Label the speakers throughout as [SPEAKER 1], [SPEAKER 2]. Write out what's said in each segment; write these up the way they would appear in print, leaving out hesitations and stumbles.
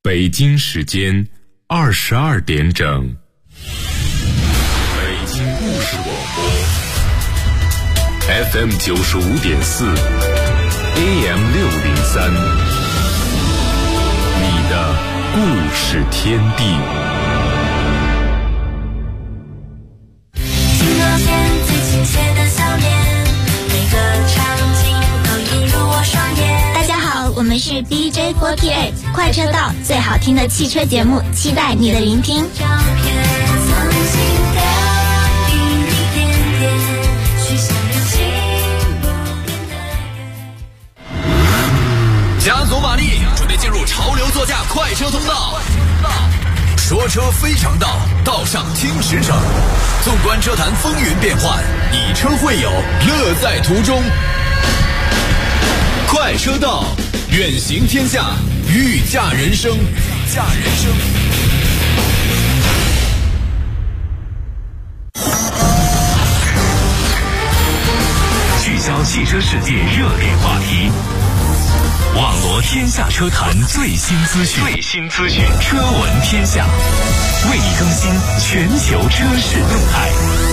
[SPEAKER 1] 北京时间22点整。北京故事广播 FM 95.4 AM 603，你的故事天地。
[SPEAKER 2] 听到见最亲切的笑脸，每个场景都映入我双眼。
[SPEAKER 3] 大家好，我们是 DJ48 快车道，最好听的汽车节目，期待你的聆听。
[SPEAKER 2] 照片曾经的一点点，许下了心不变的愿。
[SPEAKER 4] 加足马力，准备进入潮流座驾快车通道。说车非常道，道上听驰骋。纵观车坛风云变幻，以车会友，乐在途中。快车道，远行天下，御驾人生。
[SPEAKER 5] 聚焦汽车世界热点话题，网罗天下车坛最新资讯，车闻天下，为你更新全球车市动态。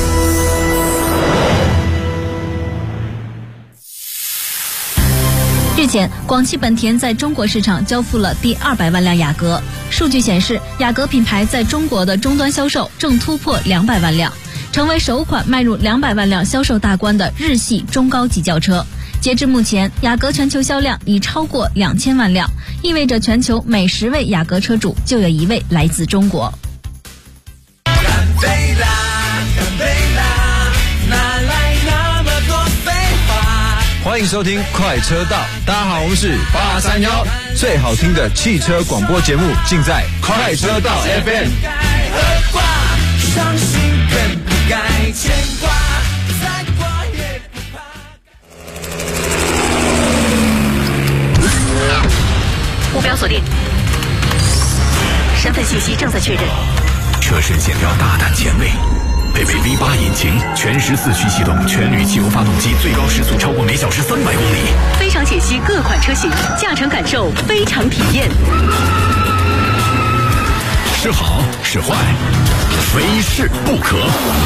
[SPEAKER 6] 日前，广汽本田在中国市场交付了第200万辆雅阁。数据显示，雅阁品牌在中国的终端销售正突破200万辆，成为首款迈入200万辆销售大关的日系中高级轿车。截至目前，雅阁全球销量已超过2000万辆，意味着全球每10位雅阁车主就有1位来自中国。
[SPEAKER 7] 欢迎收听快车道，大家好，我们是831，最好听的汽车广播节目尽在快车道 FM。
[SPEAKER 2] 伤心更不该牵挂，再挂也不怕。
[SPEAKER 8] 目标锁定，身份信息正在确认。
[SPEAKER 5] 车身线条大胆前卫，配备 V8 引擎，全时4驱系统，全铝汽油发动机，最高时速超过每小时300公里。
[SPEAKER 8] 非常解析各款车型，驾乘感受非常体验。
[SPEAKER 5] 是好是坏，非试不可。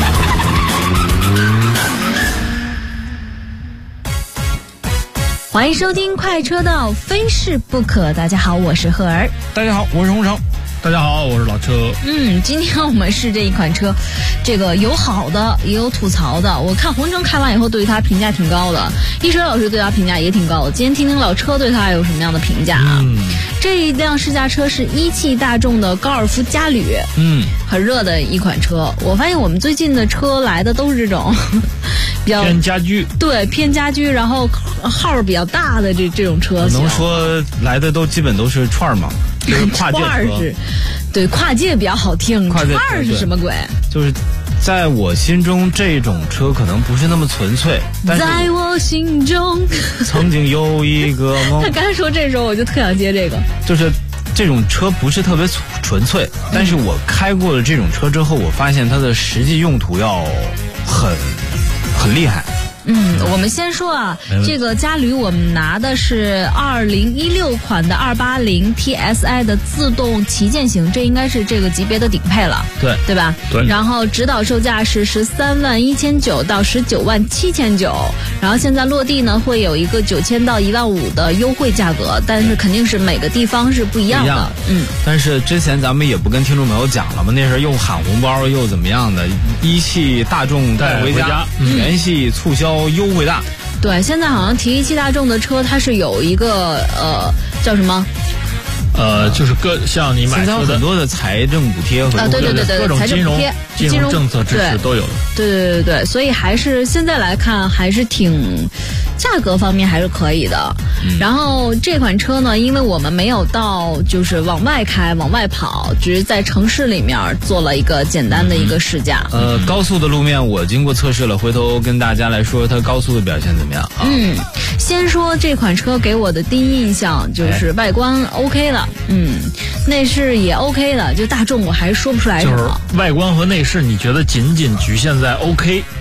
[SPEAKER 6] 欢迎收听快车道，非试不可。大家好，我是赫儿。
[SPEAKER 9] 大家好，我是洪城。大家好，我是老车。
[SPEAKER 6] 今天我们试这一款车，这个有好的也有吐槽的。我看洪城开完以后对他评价挺高的，一水老师对他评价也挺高的。今天听听老车对他有什么样的评价啊？这一辆试驾车是一汽大众的高尔夫嘉旅，很热的一款车。我发现我们最近的车来的都是这种比较
[SPEAKER 9] 偏家居，
[SPEAKER 6] 对，偏家居，然后号比较大的这种车型。
[SPEAKER 9] 能说来的都基本都是串嘛，就是跨界车。
[SPEAKER 6] 对，跨界比较好听。串是什么鬼？就是
[SPEAKER 9] 在我心中，这种车可能不是那么纯粹。但是
[SPEAKER 6] 在我心中，
[SPEAKER 9] 曾经有一个梦。
[SPEAKER 6] 他刚才说这时候，我就特想接这个。
[SPEAKER 9] 就是这种车不是特别纯粹，但是我开过了这种车之后，我发现它的实际用途要很厉害。
[SPEAKER 6] 我们先说啊，这个嘉旅我们拿的是2016款的280 TSI 的自动旗舰型，这应该是这个级别的顶配了，对吧？
[SPEAKER 9] 对。
[SPEAKER 6] 然后指导售价是13.19000到19.79000，然后现在落地呢会有一个9000到15000的优惠价格，但是肯定是每个地方是不一样的。
[SPEAKER 9] 但是之前咱们也不跟听众朋友讲了吗？那时候又喊红包又怎么样的，一汽大众带回家，全系促销优惠大。
[SPEAKER 6] 对，现在好像提一汽大众的车，它是有一个叫什么？
[SPEAKER 9] 就是像你买车的，现在有很多的财政补贴和
[SPEAKER 6] 对
[SPEAKER 9] 各种金融政策支持都有的。
[SPEAKER 6] 对，所以还是现在来看还是挺价格方面还是可以的。然后这款车呢，因为我们没有到就是往外开往外跑，只是在城市里面做了一个简单的一个试驾。
[SPEAKER 9] 高速的路面我经过测试了，回头跟大家来说它高速的表现怎么样啊？
[SPEAKER 6] 先说这款车给我的第一印象就是外观 OK 了，内饰也 OK 了，就大众我还是说不出来什么。
[SPEAKER 9] 就是外观和内饰，你觉得仅局限在 OK？
[SPEAKER 6] 对，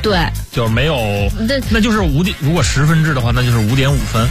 [SPEAKER 10] 就是没有
[SPEAKER 6] 对，
[SPEAKER 10] 那就是如果10分制的话，那就是5.5分。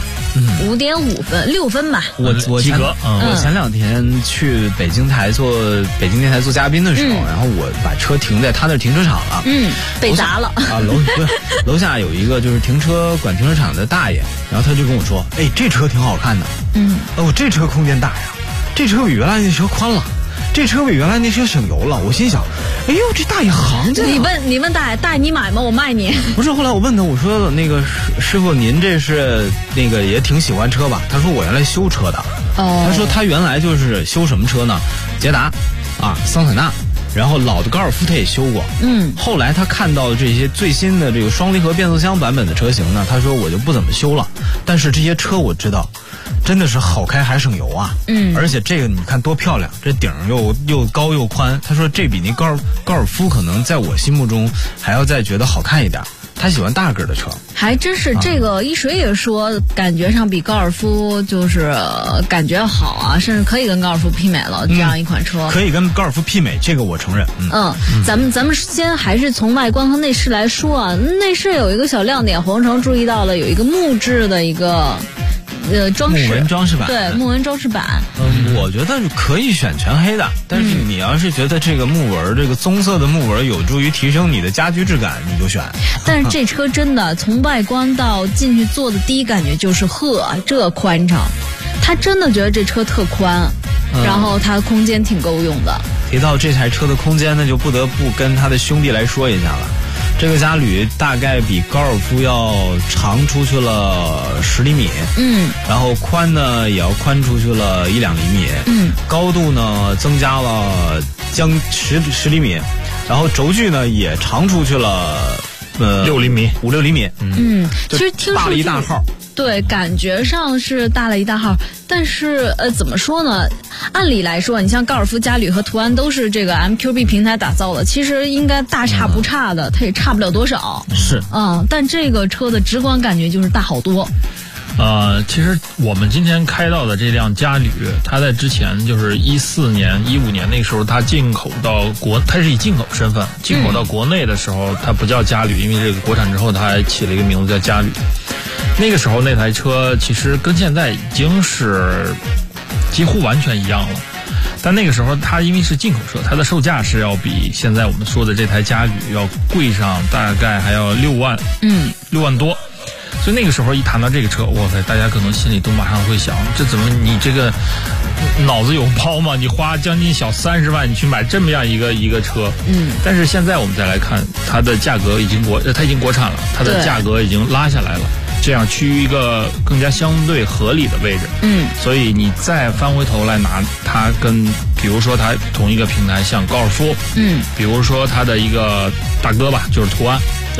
[SPEAKER 6] 5.5分，6分吧。
[SPEAKER 9] 我
[SPEAKER 10] 及格。
[SPEAKER 9] 我前2天去北京电台做嘉宾的时候，然后我把车停在他那停车场了。
[SPEAKER 6] 被砸了
[SPEAKER 9] 啊！楼下有一个就是管停车场的大爷，然后他就跟我说：“哎，这车挺好看的。这车空间大呀，这车比原来那车宽了。”这车比原来那车省油了，我心想，哎呦，这大爷行家！
[SPEAKER 6] 你问大爷你买吗？我卖你。
[SPEAKER 9] 不是，后来我问他，我说那个师傅，您这是那个也挺喜欢车吧？他说我原来修车的。他说他原来就是修什么车呢？捷达啊，桑塔纳。然后老的高尔夫他也修过，后来他看到这些最新的这个双离合变速箱版本的车型呢，他说我就不怎么修了，但是这些车我知道真的是好开还省油啊，而且这个你看多漂亮，这顶又高又宽，他说这比那高尔夫可能在我心目中还要再觉得好看一点。他喜欢大个的车，
[SPEAKER 6] 还真是这个一水也说，感觉上比高尔夫就是感觉好啊，甚至可以跟高尔夫媲美了。这样一款车
[SPEAKER 9] 可以跟高尔夫媲美，这个我承认。
[SPEAKER 6] 咱们先还是从外观和内饰来说啊。内饰有一个小亮点，黄成注意到了，有一个木质的一个装饰，
[SPEAKER 9] 木纹装饰板。
[SPEAKER 6] 对，木纹装饰板。
[SPEAKER 9] 我觉得可以选全黑的，但是你要是觉得这个木纹，这个棕色的木纹有助于提升你的家居质感，你就选。
[SPEAKER 6] 但是这车真的从外观到进去坐的第一感觉就是这宽敞，他真的觉得这车特宽，然后它空间挺够用的。
[SPEAKER 9] 提到这台车的空间呢，就不得不跟他的兄弟来说一下了。这个嘉旅大概比高尔夫要长出去了10厘米，然后宽呢也要宽出去了1-2厘米，高度呢增加了将10厘米，然后轴距呢也长出去了
[SPEAKER 10] 5-6厘米。
[SPEAKER 6] 其实听
[SPEAKER 9] 大了一大号。
[SPEAKER 6] 对，感觉上是大了一大号，但是怎么说呢？按理来说，你像高尔夫嘉旅和途安都是这个 MQB 平台打造的，其实应该大差不差的，它也差不了多少。
[SPEAKER 9] 是，
[SPEAKER 6] 但这个车的直观感觉就是大好多。
[SPEAKER 10] 其实我们今天开到的这辆嘉旅，它在之前就是14年、15年那个时候，它进口到它是以进口身份进口到国内的时候，它不叫嘉旅，因为这个国产之后，它还起了一个名字叫嘉旅。那个时候那台车其实跟现在已经是几乎完全一样了，但那个时候它因为是进口车，它的售价是要比现在我们说的这台嘉旅要贵上大概还要6万，6万多。所以那个时候一谈到这个车，哇塞，大家可能心里都马上会想，这怎么你这个脑子有包吗？你花将近小30万，你去买这么样一个车，但是现在我们再来看，它的价格它已经国产了，它的价格已经拉下来了，这样趋于一个更加相对合理的位置。所以你再翻回头来拿它跟，比如说它同一个平台，像高尔夫，比如说它的一个大哥吧，就是途安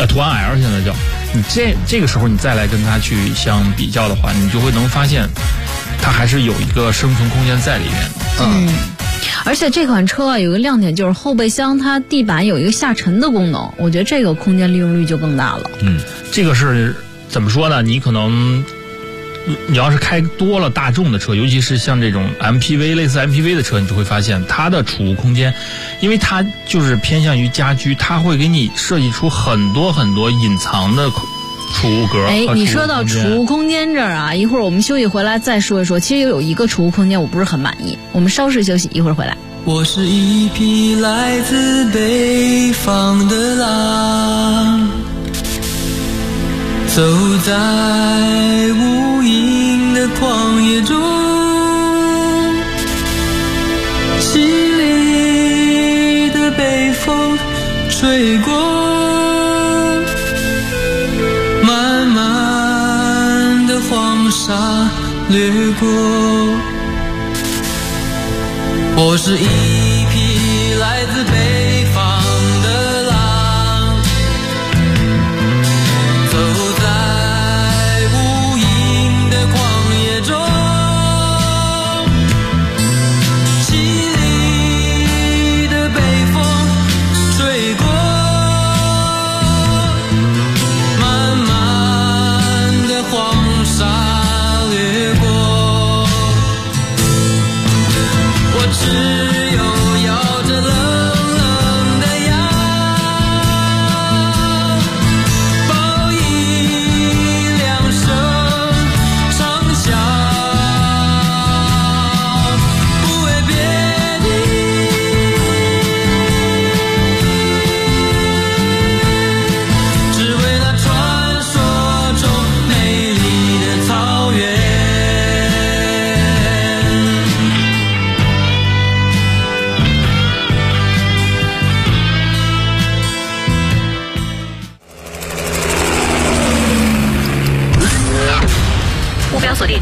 [SPEAKER 10] L 现在叫。你这个时候你再来跟它去相比较的话，你就会能发现它还是有一个生存空间在里面的。
[SPEAKER 6] 而且这款车啊有个亮点，就是后备箱它地板有一个下沉的功能，我觉得这个空间利用率就更大了。
[SPEAKER 10] 这个是怎么说呢？你可能你要是开多了大众的车，尤其是像这种 MPV 类似 MPV 的车，你就会发现它的储物空间，因为它就是偏向于家居，它会给你设计出很多很多隐藏的储物格。
[SPEAKER 6] 你说到储物空间这儿啊，一会儿我们休息回来再说一说。其实有一个储物空间我不是很满意，我们稍事休息，一会儿回来。
[SPEAKER 11] 我是一匹来自北方的狼，走在无垠的旷野中，凄厉的北风吹过，漫漫的黄沙掠过。我是一匹来自北方的狼，走在无垠的旷野中，凄厉的北风吹过，漫漫的黄沙掠过。我只有
[SPEAKER 8] 锁定。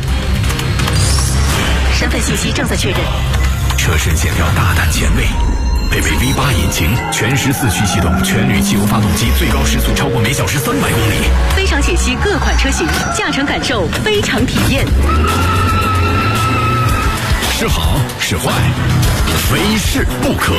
[SPEAKER 8] 身份信息正在确认。
[SPEAKER 4] 车身线条大胆前卫，配备 V8 引擎，全14驱系统，全铝汽油发动机，最高时速超过每小时300公里。
[SPEAKER 8] 非常解析各款车型，驾乘感受非常体验。
[SPEAKER 4] 是好是坏，非试不可。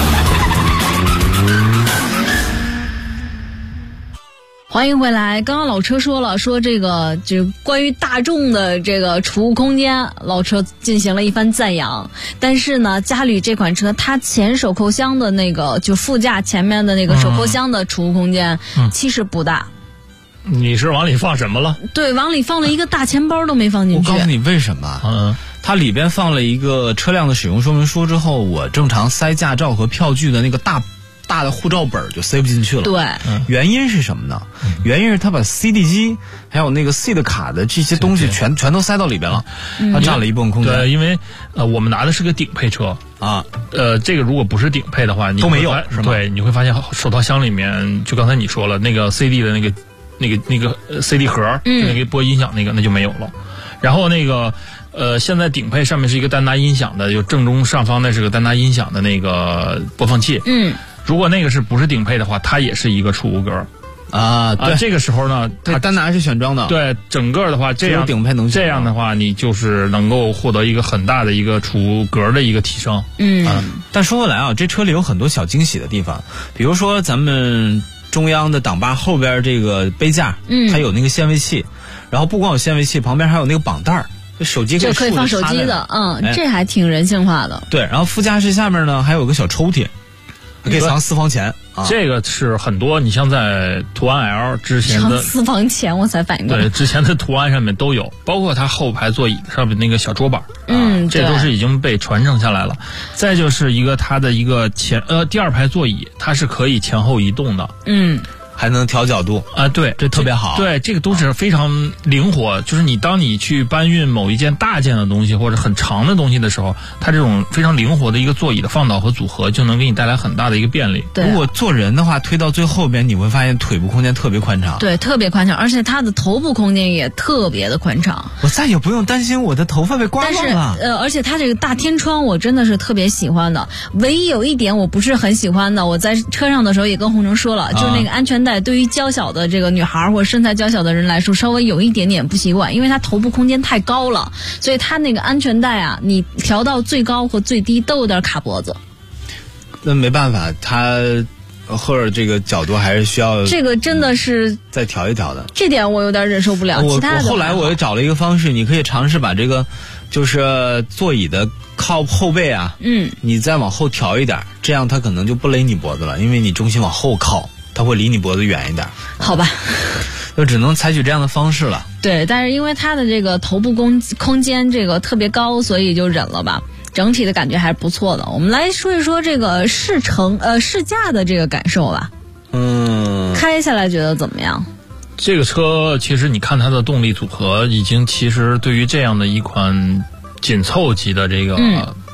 [SPEAKER 6] 欢迎回来。刚刚老车说了，说这个就关于大众的这个储物空间，老车进行了一番赞扬。但是呢，嘉旅这款车它前手扣箱的那个就副驾前面的那个手扣箱的储物空间其实不大。
[SPEAKER 10] 你是往里放什么了？
[SPEAKER 6] 对，往里放了一个大钱包都没放进去。
[SPEAKER 9] 我告诉你为什么？它里边放了一个车辆的使用说明书之后，我正常塞驾照和票据的那个大的护照本就塞不进去了。
[SPEAKER 6] 对，
[SPEAKER 9] 原因是什么呢？原因是他把 CD 机还有那个 C 的卡的这些东西全都塞到里边了，它占了一部分空间。
[SPEAKER 10] 对，因为我们拿的是个顶配车
[SPEAKER 9] 啊，
[SPEAKER 10] 这个如果不是顶配的话，你
[SPEAKER 9] 都没有是吗？
[SPEAKER 10] 对，你会发现手套箱里面，就刚才你说了那个 CD 的那个 CD 盒，那个播音响那就没有了。然后那个现在顶配上面是一个丹拿音响的，有正中上方那是个丹拿音响的那个播放器。如果那个不是顶配的话，它也是一个储物格
[SPEAKER 9] 啊。对，
[SPEAKER 10] 这个时候呢，
[SPEAKER 9] 它丹拿是选装的。
[SPEAKER 10] 对，整个的话这样
[SPEAKER 9] 顶配能
[SPEAKER 10] 这样的话，你就是能够获得一个很大的一个储物格的一个提升。
[SPEAKER 9] 但说回来啊，这车里有很多小惊喜的地方，比如说咱们中央的挡把后边这个杯架，还有那个限位器，然后不光有限位器，旁边还有那个绑带儿。手机
[SPEAKER 6] 可以放手机的，这还挺人性化的。
[SPEAKER 9] 对，然后副驾驶下面呢还有个小抽屉，可以藏私房钱。
[SPEAKER 10] 这个是很多，你像在途安 L 之前的
[SPEAKER 6] 私房钱，我才反应过来。
[SPEAKER 10] 对，之前的途安上面都有，包括它后排座椅上面那个小桌板，这都是已经被传承下来了。再就是它的一个第二排座椅，它是可以前后移动的。
[SPEAKER 9] 还能调角度
[SPEAKER 10] 啊，对，
[SPEAKER 9] 这特别好。
[SPEAKER 10] 对，这个都是非常灵活。就是当你去搬运某一件大件的东西或者很长的东西的时候，它这种非常灵活的一个座椅的放倒和组合，就能给你带来很大的一个便利。
[SPEAKER 6] 对，
[SPEAKER 9] 如果坐人的话，推到最后边，你会发现腿部空间特别宽敞。
[SPEAKER 6] 对，特别宽敞，而且它的头部空间也特别的宽敞。
[SPEAKER 9] 我再也不用担心我的头发被刮乱了。
[SPEAKER 6] 而且它这个大天窗，我真的是特别喜欢的。唯一有一点我不是很喜欢的，我在车上的时候也跟洪成说了，就是那个安全带对于娇小的这个女孩或者身材娇小的人来说，稍微有一点点不习惯，因为它头部空间太高了，所以它那个安全带啊，你调到最高和最低都有点卡脖子。
[SPEAKER 9] 那没办法，它或者这个角度还是需要，
[SPEAKER 6] 这个真的是
[SPEAKER 9] 再调一调的。
[SPEAKER 6] 这点我有点忍受不了。其他的
[SPEAKER 9] 后来我又找了一个方式，你可以尝试把这个就是座椅的靠后背啊，你再往后调一点，这样它可能就不勒你脖子了，因为你重心往后靠。它会离你脖子远一点，
[SPEAKER 6] 好吧，
[SPEAKER 9] 就只能采取这样的方式了。
[SPEAKER 6] 对，但是因为它的这个头部空间这个特别高，所以就忍了吧。整体的感觉还是不错的。我们来说一说这个试驾的这个感受吧。开下来觉得怎么样？
[SPEAKER 10] 这个车其实你看它的动力组合，已经其实对于这样的一款紧凑级的这个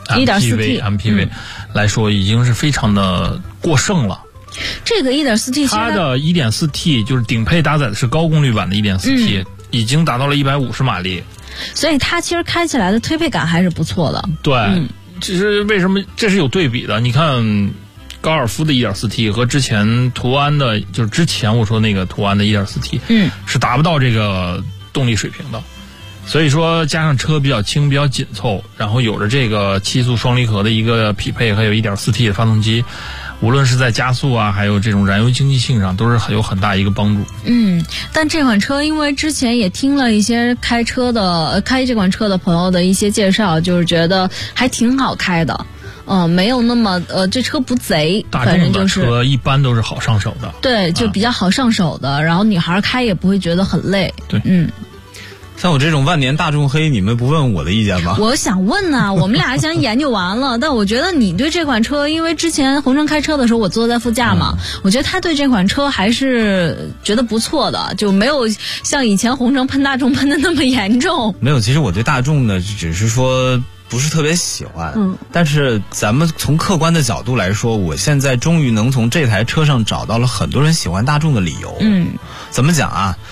[SPEAKER 10] MPV 来说，已经是非常的过剩了。
[SPEAKER 6] 这个 1.4T
[SPEAKER 10] 它的 1.4T 就是顶配搭载的是高功率版的 1.4T，已经达到了150马力，
[SPEAKER 6] 所以它其实开起来的推配感还是不错的。
[SPEAKER 10] 对，其实为什么这是有对比的？你看高尔夫的 1.4T 和之前途安的，就是之前我说那个途安的 1.4T，是达不到这个动力水平的。所以说加上车比较轻比较紧凑，然后有着这个7速双离合的一个匹配，还有 1.4T 的发动机，无论是在加速啊，还有这种燃油经济性上，都是有很大一个帮助。
[SPEAKER 6] 但这款车因为之前也听了一些开这款车的朋友的一些介绍，就是觉得还挺好开的。没有那么这车不贼，反正就是
[SPEAKER 10] 大众的车一般都是好上手的。
[SPEAKER 6] 对，就比较好上手的，然后女孩开也不会觉得很累。
[SPEAKER 10] 对，
[SPEAKER 9] 像我这种万年大众黑，你们不问我的意见吗？
[SPEAKER 6] 我想问呢，我们俩想研究完了，但我觉得你对这款车，因为之前洪成开车的时候，我坐在副驾嘛，我觉得他对这款车还是觉得不错的，就没有像以前洪成喷大众喷的那么严重。
[SPEAKER 9] 没有，其实我对大众呢，只是说不是特别喜欢。但是咱们从客观的角度来说，我现在终于能从这台车上找到了很多人喜欢大众的理由。怎么讲啊？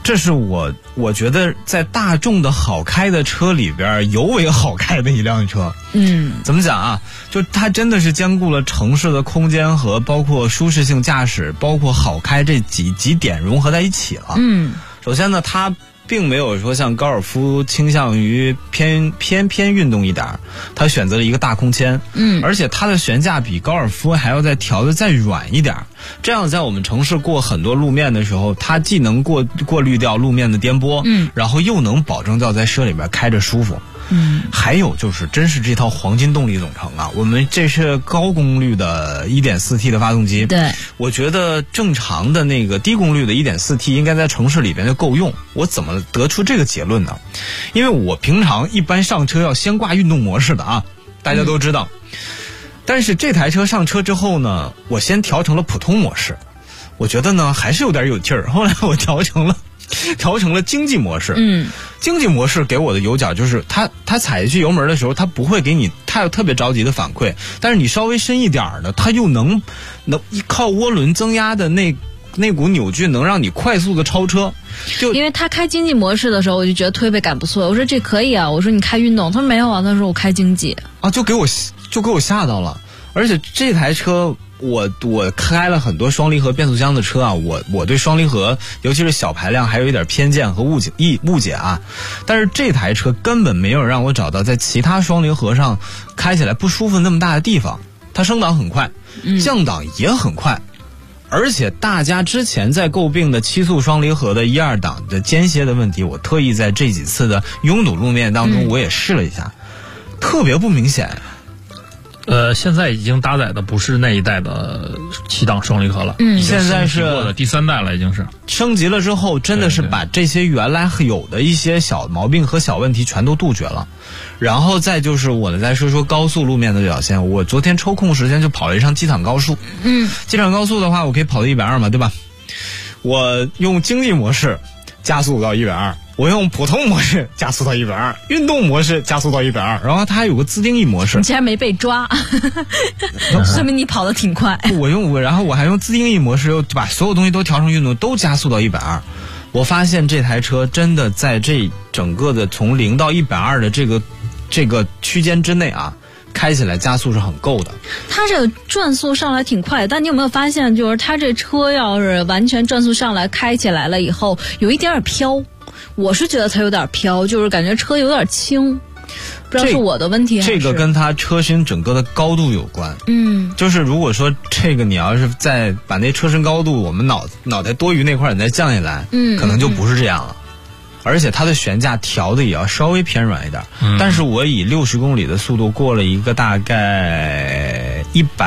[SPEAKER 9] 这是我觉得在大众的好开的车里边尤为好开的一辆车。怎么讲啊？就它真的是兼顾了城市的空间和包括舒适性驾驶，包括好开这几点融合在一起了。首先呢，它并没有说像高尔夫倾向于偏运动一点，它选择了一个大空间，而且它的悬架比高尔夫还要再调的再软一点，这样在我们城市过很多路面的时候，它既能过滤掉路面的颠簸，然后又能保证到在车里边开着舒服。还有就是真是这套黄金动力总成啊，我们这是高功率的 1.4T 的发动机。
[SPEAKER 6] 对，
[SPEAKER 9] 我觉得正常的那个低功率的 1.4T 应该在城市里边就够用。我怎么得出这个结论呢？因为我平常一般上车要先挂运动模式的啊，大家都知道。但是这台车上车之后呢，我先调成了普通模式，我觉得呢还是有点有劲儿，后来我调成了经济模式。经济模式给我的有角就是它踩下去油门的时候，它不会给你太特别着急的反馈，但是你稍微深一点的，它又能靠涡轮增压的那股扭矩能让你快速的超车。就
[SPEAKER 6] 因为他开经济模式的时候，我就觉得推背感不错，我说这可以啊，我说你开运动，他说没有啊，他说我开经济
[SPEAKER 9] 啊，就给我吓到了。而且这台车我开了很多双离合变速箱的车啊，我对双离合尤其是小排量还有一点偏见和误解啊，但是这台车根本没有让我找到在其他双离合上开起来不舒服那么大的地方。它升档很快，降档也很快，而且大家之前在诟病的7速双离合的1、2档的间歇的问题，我特意在这几次的拥堵路面当中我也试了一下，特别不明显。
[SPEAKER 10] 现在已经搭载的不是那一代的7档双离合了，
[SPEAKER 9] 现在是
[SPEAKER 10] 第3代了，已经是
[SPEAKER 9] 升级了之后，真的是把这些原来有的一些小毛病和小问题全都杜绝了。然后再就是我再说说高速路面的表现，我昨天抽空时间就跑了一趟机场高速。机场高速的话，我可以跑到120嘛，对吧？我用经济模式加速到120。我用普通模式加速到120，运动模式加速到120，然后它还有个自定义模式。
[SPEAKER 6] 你竟然没被抓，说明你跑得挺快。
[SPEAKER 9] 然后我还用自定义模式，又把所有东西都调成运动，都加速到120。我发现这台车真的在这整个的从0到120的这个区间之内啊，开起来加速是很够的。
[SPEAKER 6] 它这个转速上来挺快，但你有没有发现，就是它这车要是完全转速上来开起来了以后，有一点点飘。我是觉得它有点飘，就是感觉车有点轻，不知道是我的问题还是。
[SPEAKER 9] 这个跟它车身整个的高度有关。就是如果说这个你要是再把那车身高度我们脑袋多余那块你再降下来，可能就不是这样了。而且它的悬架调的也要稍微偏软一点。但是我以60公里的速度过了一个大概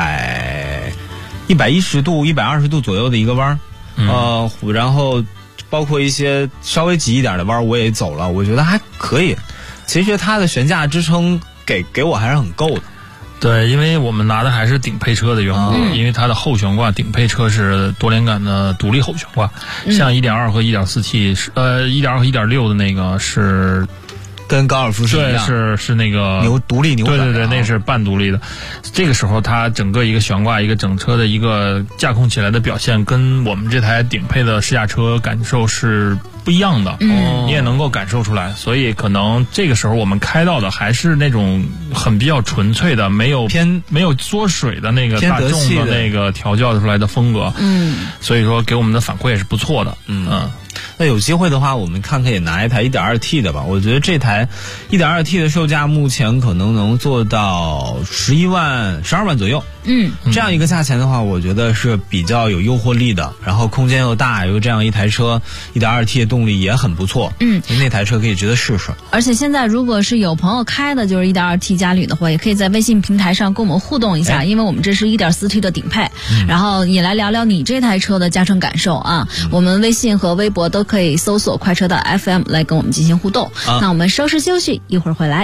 [SPEAKER 9] 110度、120度左右的一个弯，然后包括一些稍微急一点的弯我也走了，我觉得还可以。其实它的悬架支撑给我还是很够的。
[SPEAKER 10] 对，因为我们拿的还是顶配车的缘故，因为它的后悬挂顶配车是多连杆的独立后悬挂，像 1.2 和 1.4T 1.2和 1.6 的那个是
[SPEAKER 9] 跟高尔夫是一样，
[SPEAKER 10] 对，是那个
[SPEAKER 9] 独立扭转，
[SPEAKER 10] 对，那是半独立的。这个时候它整个一个悬挂，一个整车的一个架空起来的表现，跟我们这台顶配的试驾车感受是不一样的。你也能够感受出来。所以可能这个时候我们开到的还是那种很比较纯粹的，没有缩水的那个大众的那个调教出来的风格。所以说给我们的反馈也是不错的。
[SPEAKER 9] 那有机会的话，我们看可以拿一台 1.2T 的吧。我觉得这台 1.2T 的售价目前可能能做到11万、12万左右。这样一个价钱的话，我觉得是比较有诱惑力的。然后空间又大，有这样一台车 1.2T 的动力也很不错。那台车可以值得试试。
[SPEAKER 6] 而且现在如果是有朋友开的就是 1.2T 加旅的话，也可以在微信平台上跟我们互动一下，因为我们这是 1.4T 的顶配。然后也来聊聊你这台车的驾乘感受啊。我们微信和微博都可以搜索快车道 FM 来跟我们进行互动。那我们稍事休息，一会儿回来。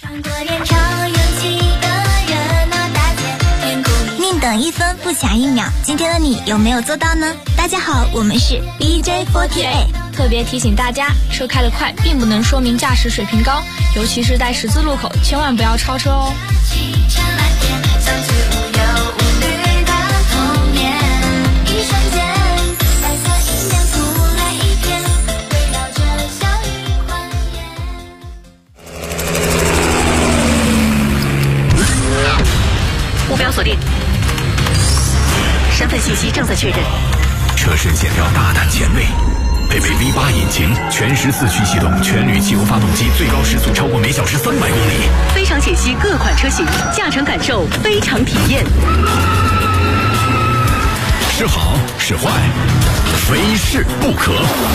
[SPEAKER 3] 宁等1分不抢1秒，今天的你有没有做到呢？大家好，我们是 DJ48，
[SPEAKER 12] 特别提醒大家，车开得快并不能说明驾驶水平高，尤其是在十字路口，千万不要超车哦。
[SPEAKER 8] 正在确认。
[SPEAKER 4] 车身线条大胆前卫，配备 V8 引擎，全时4驱系统，全铝汽油发动机，最高时速超过每小时300公里。
[SPEAKER 8] 非常解析各款车型，驾乘感受非常体验。
[SPEAKER 4] 是好是坏，非试不可。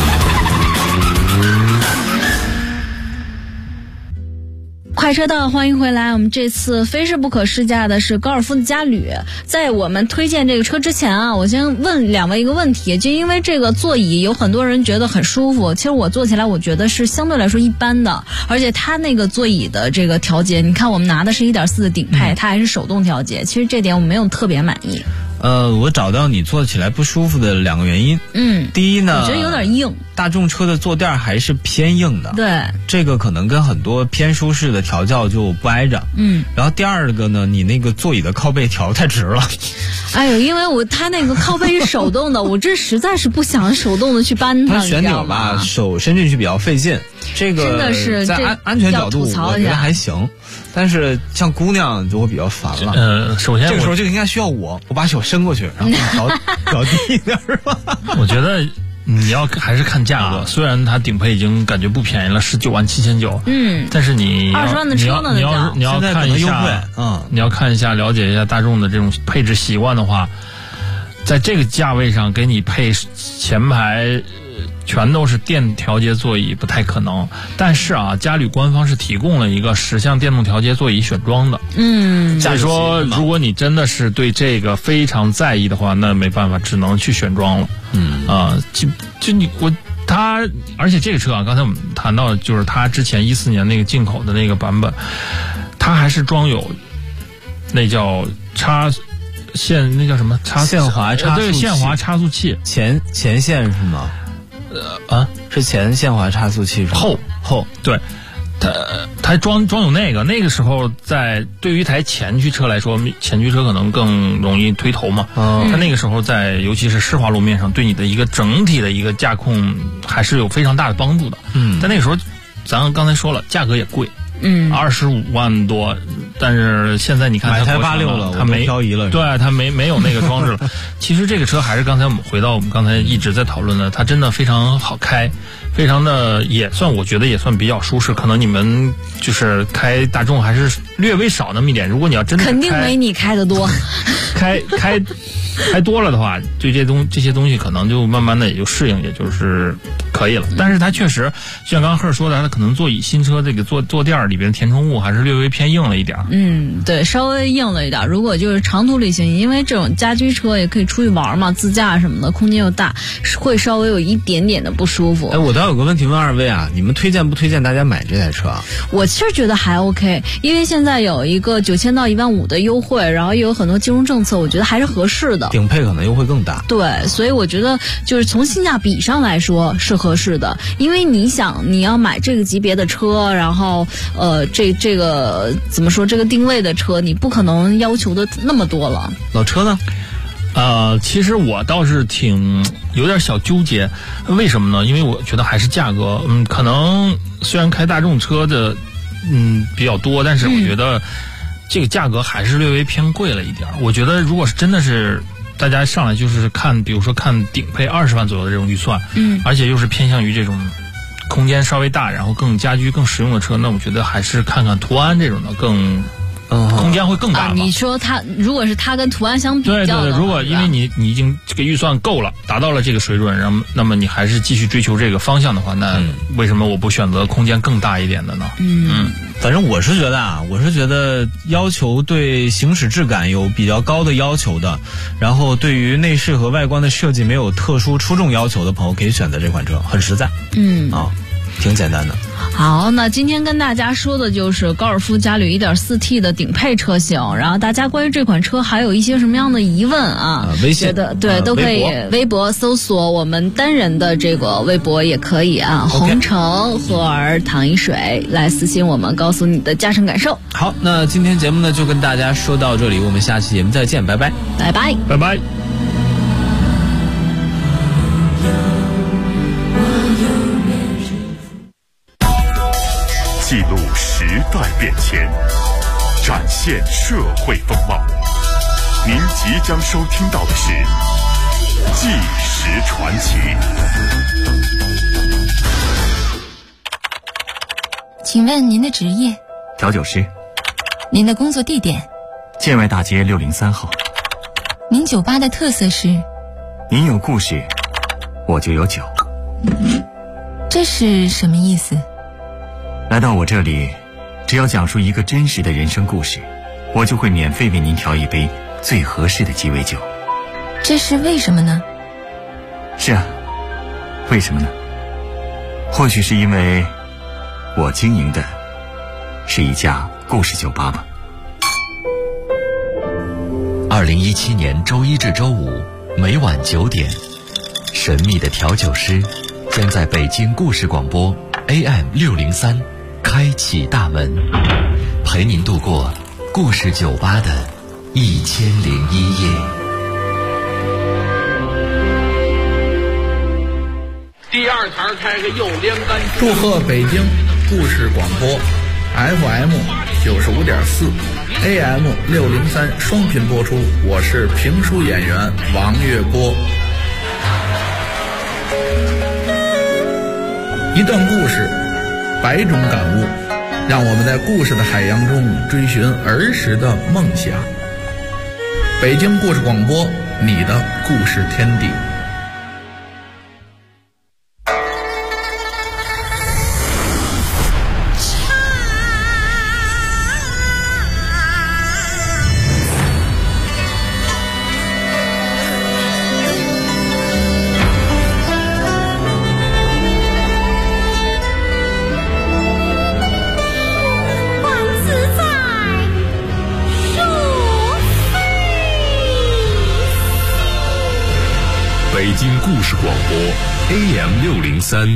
[SPEAKER 6] 快车道，欢迎回来。我们这次非试不可试驾的是高尔夫的嘉旅。在我们推荐这个车之前啊，我先问两位一个问题，就因为这个座椅有很多人觉得很舒服，其实我坐起来我觉得是相对来说一般的，而且它那个座椅的这个调节，你看我们拿的是 1.4 的顶配，它还是手动调节，其实这点我没有特别满意。
[SPEAKER 9] 我找到你坐起来不舒服的2个原因。第一呢，
[SPEAKER 6] 我觉得有点硬，
[SPEAKER 9] 大众车的坐垫还是偏硬的。
[SPEAKER 6] 对，
[SPEAKER 9] 这个可能跟很多偏舒适的调教就不挨着。然后第二个呢，你那个座椅的靠背调太直了。
[SPEAKER 6] 哎呦，因为它那个靠背是手动的，我这实在是不想手动的去搬它。
[SPEAKER 9] 它旋钮吧，手伸进去比较费劲。这个
[SPEAKER 6] 真的是
[SPEAKER 9] 在安全角度，我觉得还行。但是像姑娘就会比较烦了。
[SPEAKER 10] 首先
[SPEAKER 9] 这个时候就应该需要我把手伸过去，然后调低一点，是吧？
[SPEAKER 10] 我觉得你要还是看价格，虽然它顶配已经感觉不便宜了，19.799万，但是你
[SPEAKER 6] 20万的车呢，
[SPEAKER 10] 你要看一下，你要看一下，了解一下大众的这种配置习惯的话，在这个价位上给你配前排全都是电调节座椅不太可能。但是啊，嘉旅官方是提供了一个10项电动调节座椅选装的。所以说如果你真的是对这个非常在意的话，那没办法，只能去选装了。而且这个车啊，刚才我们谈到就是它之前14年那个进口的那个版本，它还是装有那叫那叫什么
[SPEAKER 9] 限滑差速器，
[SPEAKER 10] 对，限滑差速器，
[SPEAKER 9] 前线是吗？是前限滑差速器是吗？后
[SPEAKER 10] 对，它装有那个时候对于一台前驱车来说，前驱车可能更容易推头嘛。它那个时候尤其是湿滑路面上，对你的一个整体的一个驾控还是有非常大的帮助的。但那个时候咱刚才说了，价格也贵。25万多，但是现在你看
[SPEAKER 9] 买台86了，
[SPEAKER 10] 它没
[SPEAKER 9] 漂移了，
[SPEAKER 10] 对，它没有那个装置了。其实这个车还是刚才回到我们刚才一直在讨论的，它真的非常好开，非常的我觉得也算比较舒适。可能你们就是开大众还是略微少那么一点。如果你要真的
[SPEAKER 6] 肯定没你开的多，开多了的话，对这些东西可能就慢慢的也就适应，也就是可以了。但是它确实像刚赫说的，它可能座椅新车这个坐垫里边填充物还是略微偏硬了一点。对，稍微硬了一点。如果就是长途旅行，因为这种家居车也可以出去玩嘛，自驾什么的，空间又大，会稍微有一点点的不舒服。
[SPEAKER 9] 我倒有个问题问二位啊，你们推荐不推荐大家买这台车啊？
[SPEAKER 6] 我其实觉得还 OK， 因为现在有一个9000到15000的优惠，然后又有很多金融政策，我觉得还是合适的。
[SPEAKER 9] 顶配可能优惠更大。
[SPEAKER 6] 对，所以我觉得就是从性价比上来说是合适的，因为你想你要买这个级别的车，然后这个怎么说，这个定位的车你不可能要求的那么多了。
[SPEAKER 9] 老车呢？
[SPEAKER 10] 其实我倒是有点小纠结，为什么呢？因为我觉得还是价格，可能虽然开大众车的比较多，但是我觉得这个价格还是略微偏贵了一点。我觉得如果是真的是大家上来就是比如说看顶配20万左右的这种预算，而且又是偏向于这种空间稍微大，然后更家居更实用的车，那我觉得还是看看途安这种的更。空间会更大吧。
[SPEAKER 6] 你说如果是它跟途安相比较的话，
[SPEAKER 10] 对，如果因为你已经这个预算够了，达到了这个水准，然后那么你还是继续追求这个方向的话，那为什么我不选择空间更大一点的呢？
[SPEAKER 9] 反正我是觉得要求对行驶质感有比较高的要求的，然后对于内饰和外观的设计没有特殊出众要求的朋友可以选择这款车，很实在。挺简单的。
[SPEAKER 6] 好，那今天跟大家说的就是高尔夫嘉旅 1.4T 的顶配车型，然后大家关于这款车还有一些什么样的疑问啊？
[SPEAKER 9] 微信
[SPEAKER 6] 对都可以微博搜索我们单人的这个微博也可以啊，红橙荷儿糖一水来私信我们，告诉你的驾乘感受。
[SPEAKER 9] 好，那今天节目呢就跟大家说到这里，我们下期节目再见，拜拜，
[SPEAKER 6] 拜拜，
[SPEAKER 10] 拜拜。
[SPEAKER 1] 记录时代变迁，展现社会风貌。您即将收听到的是纪实传奇。
[SPEAKER 13] 请问您的职业？
[SPEAKER 14] 调酒师。
[SPEAKER 13] 您的工作地点？
[SPEAKER 14] 建外大街603号。
[SPEAKER 13] 您酒吧的特色是？
[SPEAKER 14] 您有故事，我就有酒。
[SPEAKER 13] 这是什么意思？
[SPEAKER 14] 来到我这里，只要讲述一个真实的人生故事，我就会免费为您调一杯最合适的鸡尾酒。
[SPEAKER 13] 这是为什么呢？
[SPEAKER 14] 是啊，为什么呢？或许是因为我经营的是一家故事酒吧吧。
[SPEAKER 15] 2017年周一至周五每晚9点，神秘的调酒师将在北京故事广播 AM603 开启大门，陪您度过故事酒吧的1001夜。
[SPEAKER 16] 第二台开个右连杆。
[SPEAKER 17] 祝贺北京故事广播 FM 95.4 AM 603双频播出，我是评书演员王月波。一段故事，100种感悟，让我们在故事的海洋中追寻儿时的梦想。北京故事广播，你的故事天地。
[SPEAKER 1] 北京故事广播 AM603，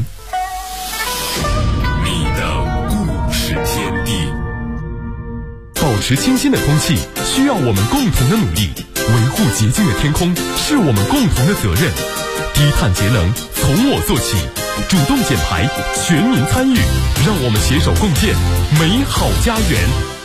[SPEAKER 1] 你的故事天地。保持清新的空气需要我们共同的努力，维护洁净的天空是我们共同的责任。低碳节能从我做起，主动减排，全民参与，让我们携手共建美好家园。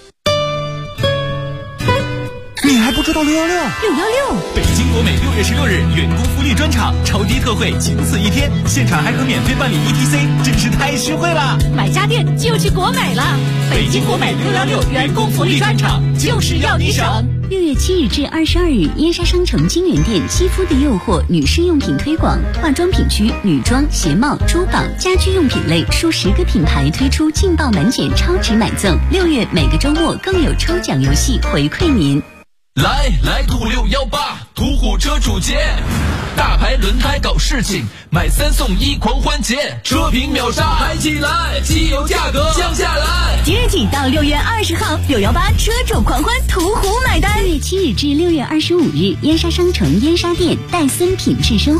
[SPEAKER 18] 你还不知道616？616，
[SPEAKER 19] 北京国美6月16日员工福利专场，超低特惠仅此一天，现场还可免费办理 ETC， 真是太实惠了！
[SPEAKER 8] 买家电就去国美了。北京国美616员工福利专场，就是要你省。
[SPEAKER 20] 6月7日至22日，燕莎商城金源店肌肤的诱惑女士用品推广，化妆品区女装、鞋帽、珠宝、家居用品类数10个品牌推出劲爆满减超值买赠。6月每个周末更有抽奖游戏回馈您。
[SPEAKER 4] 来途618途虎车主节，大牌轮胎搞事情，买3送1狂欢节，车评秒杀嗨起来，汽油价格降下来。
[SPEAKER 8] 即日起到6月20号，618车主狂欢，途虎买单。
[SPEAKER 20] 6月7日至6月25日，燕莎商城燕莎店戴森品质生活